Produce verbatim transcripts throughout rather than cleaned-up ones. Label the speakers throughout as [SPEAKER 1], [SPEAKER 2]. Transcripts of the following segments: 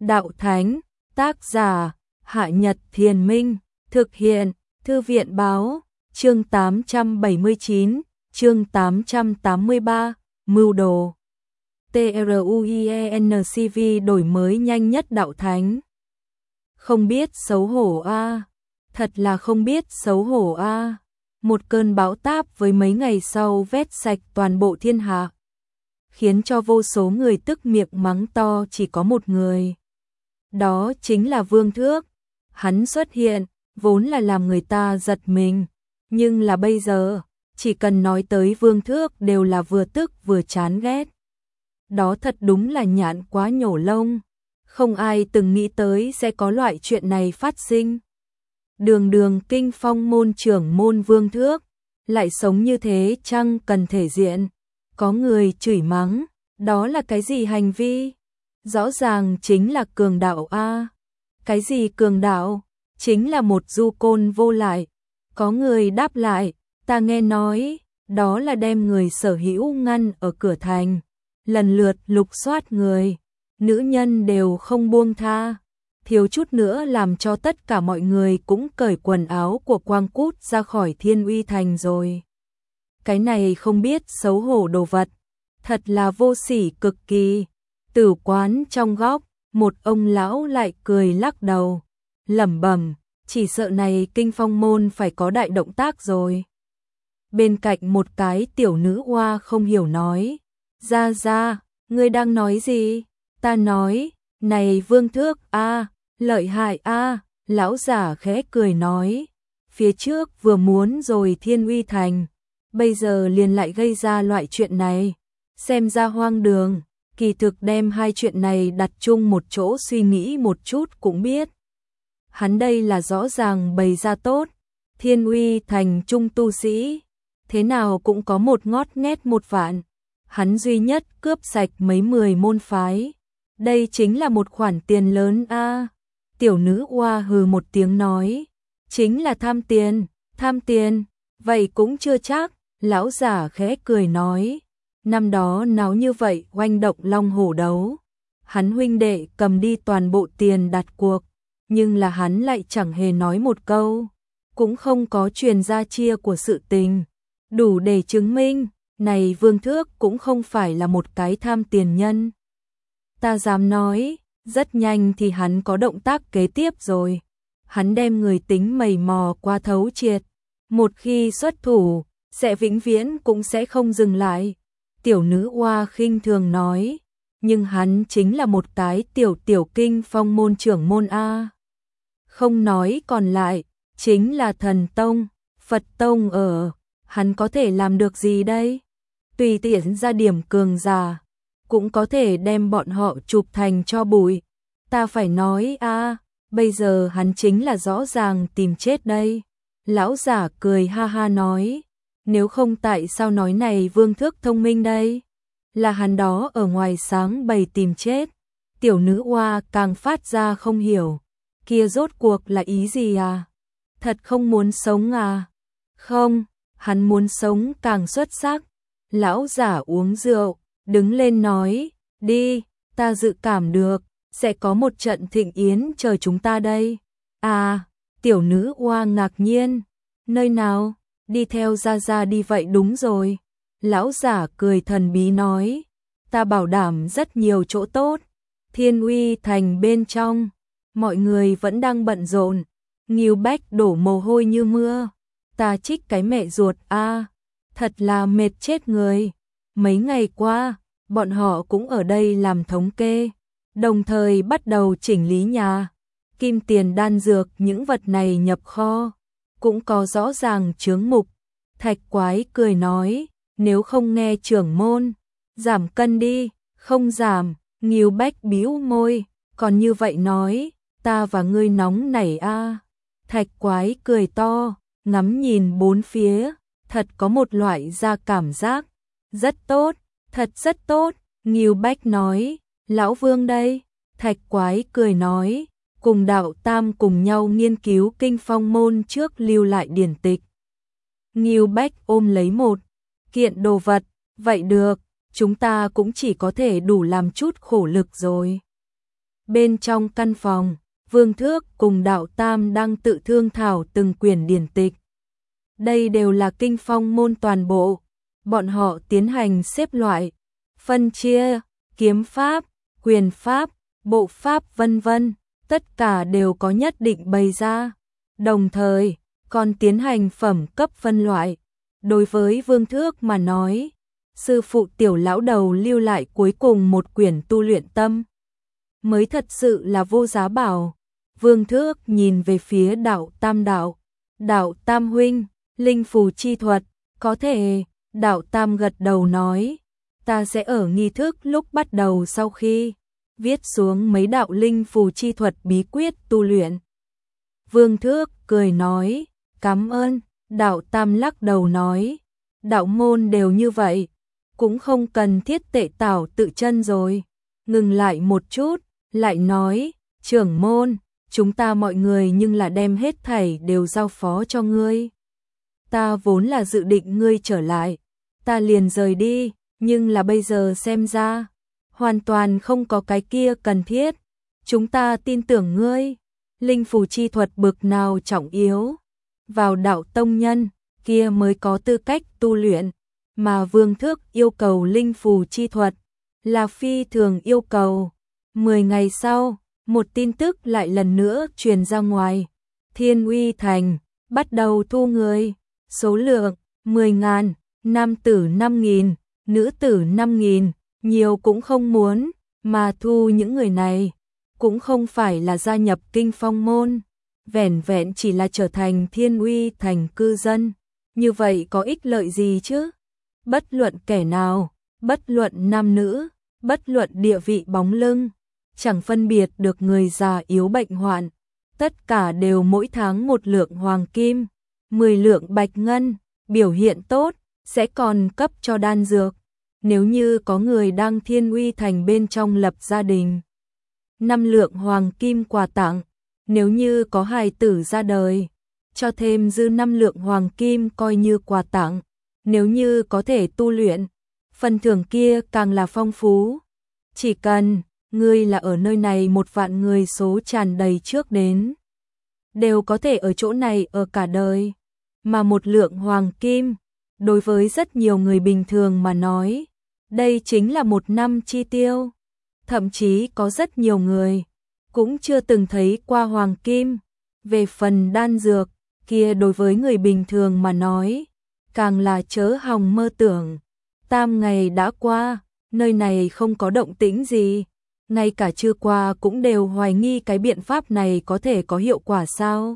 [SPEAKER 1] Đạo Thánh, tác giả, Hạ Nhật Thiền Minh, thực hiện, Thư viện Báo, chương tám trăm bảy mươi chín, chương tám trăm tám mươi ba, Mưu đồ. TRUIENCV đổi mới nhanh nhất Đạo Thánh. Không biết xấu hổ a, thật là không biết xấu hổ a. Một cơn bão táp với mấy ngày sau vét sạch toàn bộ thiên hạ, khiến cho vô số người tức miệng mắng to chỉ có một người. Đó chính là Vương Thước. Hắn xuất hiện, vốn là làm người ta giật mình, nhưng là bây giờ, chỉ cần nói tới Vương Thước đều là vừa tức vừa chán ghét. Đó thật đúng là nhạn quá nhổ lông, không ai từng nghĩ tới sẽ có loại chuyện này phát sinh. Đường đường kinh phong môn trưởng môn Vương Thước, lại sống như thế chăng cần thể diện. Có người chửi mắng, đó là cái gì hành vi? Rõ ràng chính là cường đạo a. Cái gì cường đạo? Chính là một du côn vô lại. Có người đáp lại, ta nghe nói, đó là đem người sở hữu ngăn ở cửa thành, lần lượt lục soát người, nữ nhân đều không buông tha, thiếu chút nữa làm cho tất cả mọi người cũng cởi quần áo của Quang Cút ra khỏi Thiên Uy Thành rồi. Cái này không biết xấu hổ đồ vật, thật là vô sỉ cực kỳ. Tử quán trong góc, một ông lão lại cười lắc đầu, lẩm bẩm, chỉ sợ này kinh phong môn phải có đại động tác rồi. Bên cạnh một cái tiểu nữ oa không hiểu nói, ra ra, ngươi đang nói gì? Ta nói, này Vương Thước a, lợi hại a. Lão giả khẽ cười nói, phía trước vừa muốn rồi Thiên Uy Thành, bây giờ liền lại gây ra loại chuyện này, xem ra hoang đường. Kỳ thực đem hai chuyện này đặt chung một chỗ suy nghĩ một chút cũng biết. Hắn đây là rõ ràng bày ra tốt, Thiên Uy Thành trung tu sĩ, thế nào cũng có một ngót nghét một vạn. Hắn duy nhất cướp sạch mấy mười môn phái, đây chính là một khoản tiền lớn a. Tiểu nữ oa hừ một tiếng nói, chính là tham tiền, tham tiền, vậy cũng chưa chắc. Lão giả khẽ cười nói, năm đó náo như vậy oanh động long hổ đấu, hắn huynh đệ cầm đi toàn bộ tiền đặt cuộc, nhưng là hắn lại chẳng hề nói một câu, cũng không có truyền ra chia của sự tình, đủ để chứng minh, này Vương Thước cũng không phải là một cái tham tiền nhân. Ta dám nói, rất nhanh thì hắn có động tác kế tiếp rồi, hắn đem người tính mầy mò qua thấu triệt, một khi xuất thủ, sẽ vĩnh viễn cũng sẽ không dừng lại. Tiểu nữ oa khinh thường nói, nhưng hắn chính là một cái tiểu tiểu kinh phong môn trưởng môn a. Không nói còn lại, chính là thần tông, Phật tông ở, hắn có thể làm được gì đây? Tùy tiện ra điểm cường giả, cũng có thể đem bọn họ chụp thành cho bụi. Ta phải nói a, bây giờ hắn chính là rõ ràng tìm chết đây. Lão giả cười ha ha nói, nếu không tại sao nói này Vương Thước thông minh đây? Là hắn đó ở ngoài sáng bày tìm chết. Tiểu nữ oa càng phát ra không hiểu, kia rốt cuộc là ý gì à? Thật không muốn sống à? Không, hắn muốn sống càng xuất sắc. Lão giả uống rượu, đứng lên nói, đi, ta dự cảm được, sẽ có một trận thịnh yến chờ chúng ta đây. À, tiểu nữ oa ngạc nhiên, nơi nào? Đi theo ra ra đi vậy đúng rồi. Lão giả cười thần bí nói, ta bảo đảm rất nhiều chỗ tốt. Thiên Uy Thành bên trong, mọi người vẫn đang bận rộn, Ngưu Bách đổ mồ hôi như mưa. Ta trích cái mẹ ruột a, thật là mệt chết người. Mấy ngày qua, bọn họ cũng ở đây làm thống kê, đồng thời bắt đầu chỉnh lý nhà, kim tiền đan dược những vật này nhập kho, cũng có rõ ràng chướng mục. Thạch Quái cười nói, nếu không nghe trưởng môn, giảm cân đi. Không giảm. Ngưu Bách bĩu môi, còn như vậy nói, ta và ngươi nóng nảy a. Thạch Quái cười to, ngắm nhìn bốn phía, thật có một loại ra cảm giác, rất tốt, thật rất tốt. Ngưu Bách nói, lão Vương đây. Thạch Quái cười nói, cùng đạo tam cùng nhau nghiên cứu kinh phong môn trước lưu lại điển tịch. Ngưu Bách ôm lấy một kiện đồ vật, vậy được, chúng ta cũng chỉ có thể đủ làm chút khổ lực rồi. Bên trong căn phòng, Vương Thước cùng Đạo Tam đang tự thương thảo từng quyển điển tịch. Đây đều là kinh phong môn toàn bộ. Bọn họ tiến hành xếp loại, phân chia, kiếm pháp, quyền pháp, bộ pháp vân vân, tất cả đều có nhất định bày ra. Đồng thời, còn tiến hành phẩm cấp phân loại. Đối với Vương Thước mà nói, sư phụ tiểu lão đầu lưu lại cuối cùng một quyển tu luyện tâm, mới thật sự là vô giá bảo. Vương Thước nhìn về phía Đạo Tam đạo. Đạo Tam huynh, linh phù chi thuật, có thể. Đạo Tam gật đầu nói, ta sẽ ở nghi thức lúc bắt đầu sau khi viết xuống mấy đạo linh phù chi thuật bí quyết tu luyện. Vương Thước cười nói, cảm ơn. Đạo Tam lắc đầu nói, đạo môn đều như vậy, cũng không cần thiết tệ tảo tự chân rồi. Ngừng lại một chút, lại nói, trưởng môn, chúng ta mọi người nhưng là đem hết thảy đều giao phó cho ngươi. Ta vốn là dự định ngươi trở lại, ta liền rời đi, nhưng là bây giờ xem ra, hoàn toàn không có cái kia cần thiết. Chúng ta tin tưởng ngươi, linh phù chi thuật bực nào trọng yếu, vào đạo tông nhân, kia mới có tư cách tu luyện, mà Vương Thước yêu cầu linh phù chi thuật, là phi thường yêu cầu. Mười ngày sau, một tin tức lại lần nữa truyền ra ngoài, Thiên Uy Thành, bắt đầu thu người, số lượng, mười ngàn, nam tử năm nghìn, nữ tử năm nghìn, nhiều cũng không muốn, mà thu những người này, cũng không phải là gia nhập kinh phong môn, vẻn vẹn chỉ là trở thành Thiên Uy Thành cư dân, như vậy có ích lợi gì chứ? Bất luận kẻ nào, bất luận nam nữ, bất luận địa vị bóng lưng, chẳng phân biệt được người già yếu bệnh hoạn, tất cả đều mỗi tháng một lượng hoàng kim, mười lượng bạch ngân, biểu hiện tốt, sẽ còn cấp cho đan dược. Nếu như có người đang Thiên Uy Thành bên trong lập gia đình, năm lượng hoàng kim quà tặng, nếu như có hài tử ra đời, cho thêm dư năm lượng hoàng kim coi như quà tặng, nếu như có thể tu luyện, phần thưởng kia càng là phong phú. Chỉ cần ngươi là ở nơi này một vạn người số tràn đầy trước đến, đều có thể ở chỗ này ở cả đời, mà một lượng hoàng kim, đối với rất nhiều người bình thường mà nói, đây chính là một năm chi tiêu. Thậm chí có rất nhiều người cũng chưa từng thấy qua hoàng kim. Về phần đan dược, kia đối với người bình thường mà nói, càng là chớ hòng mơ tưởng. Tam ngày đã qua, nơi này không có động tĩnh gì, ngay cả trưa qua cũng đều hoài nghi cái biện pháp này có thể có hiệu quả sao.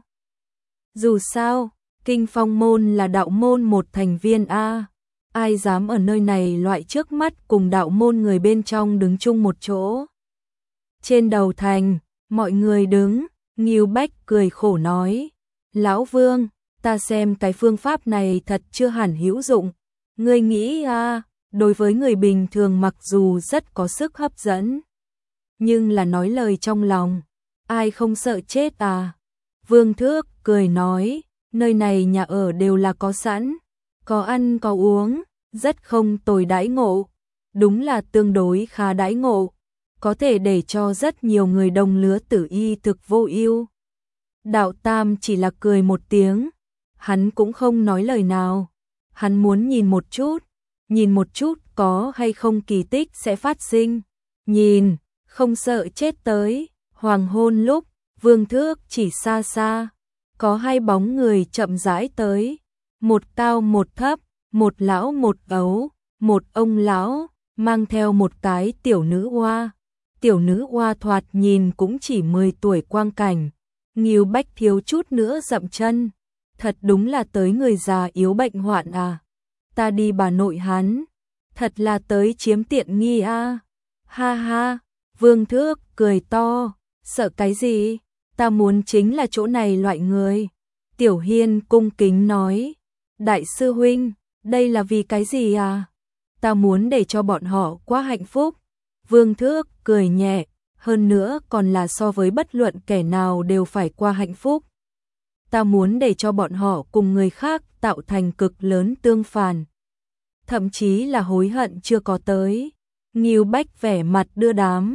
[SPEAKER 1] Dù sao, kinh phong môn là đạo môn một thành viên A, ai dám ở nơi này loại trước mắt cùng đạo môn người bên trong đứng chung một chỗ. Trên đầu thành, mọi người đứng, Ngưu Bách cười khổ nói, Lão Vương, ta xem cái phương pháp này thật chưa hẳn hữu dụng. Ngươi nghĩ à, đối với người bình thường mặc dù rất có sức hấp dẫn, nhưng là nói lời trong lòng, ai không sợ chết à? Vương Thước cười nói, nơi này nhà ở đều là có sẵn, có ăn có uống, rất không tồi đãi ngộ, đúng là tương đối khá đãi ngộ, có thể để cho rất nhiều người đồng lứa tử y thực vô ưu. Đạo Tam chỉ là cười một tiếng, hắn cũng không nói lời nào, hắn muốn nhìn một chút, nhìn một chút có hay không kỳ tích sẽ phát sinh, nhìn, không sợ chết tới. Hoàng hôn lúc, Vương Thước chỉ xa xa, có hai bóng người chậm rãi tới, một cao một thấp, một lão một ấu, một ông lão, mang theo một cái tiểu nữ oa. Tiểu nữ oa thoạt nhìn cũng chỉ mười tuổi quang cảnh, Ngưu Bách thiếu chút nữa dậm chân, thật đúng là tới người già yếu bệnh hoạn à. Ta đi bà nội hắn, thật là tới chiếm tiện nghi à. Ha ha, Vương Thước cười to, sợ cái gì, ta muốn chính là chỗ này loại người. Tiểu Hiên cung kính nói, đại sư huynh, đây là vì cái gì à? Ta muốn để cho bọn họ quá hạnh phúc. Vương Thước cười nhẹ, hơn nữa còn là so với bất luận kẻ nào đều phải qua hạnh phúc. Ta muốn để cho bọn họ cùng người khác tạo thành cực lớn tương phản, thậm chí là hối hận chưa có tới. Ngưu Bách vẻ mặt đưa đám,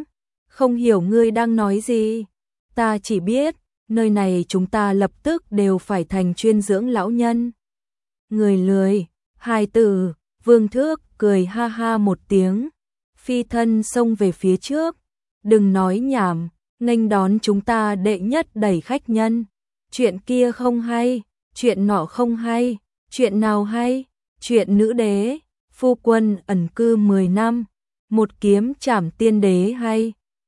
[SPEAKER 1] Không hiểu ngươi đang nói gì. Ta chỉ biết, nơi này chúng ta lập tức đều phải thành chuyên dưỡng lão nhân. Người lười, hai từ, Vương Thước cười ha ha một tiếng, phi thân xông về phía trước. Đừng nói nhảm, nghênh đón chúng ta đệ nhất đẩy khách nhân. Chuyện kia không hay, chuyện nọ không hay, chuyện nào hay? Chuyện nữ đế, phu quân ẩn cư mười năm, một kiếm trảm tiên đế hay?